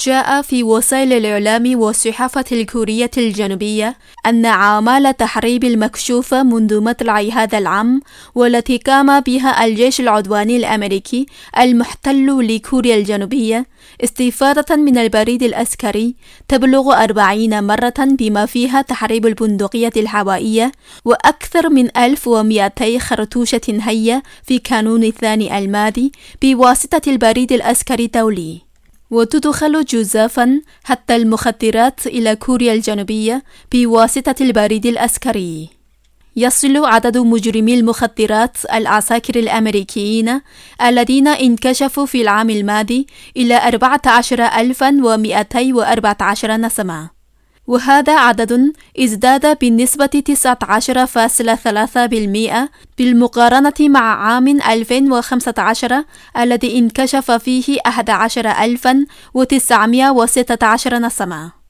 جاء في وسائل الإعلام والصحافة الكورية الجنوبية أن أعمال التحريب المكشوفة منذ مطلع هذا العام والتي قام بها الجيش العدواني الأمريكي المحتل لكوريا الجنوبية استفادة من البريد العسكري تبلغ 40 مرة، بما فيها تحريب البندقية الهوائية وأكثر من 1200 خرطوشة هية في كانون الثاني الماضي بواسطة البريد العسكري الدولي. وتدخل جزافا حتى المخدرات إلى كوريا الجنوبية بواسطة البريد العسكري. يصل عدد مجرمي المخدرات العساكر الأمريكيين الذين انكشفوا في العام الماضي إلى 14214 نسمة، وهذا عدد ازداد بنسبة 19.3% بالمقارنة مع عام 2015 الذي انكشف فيه 11916 نسمة.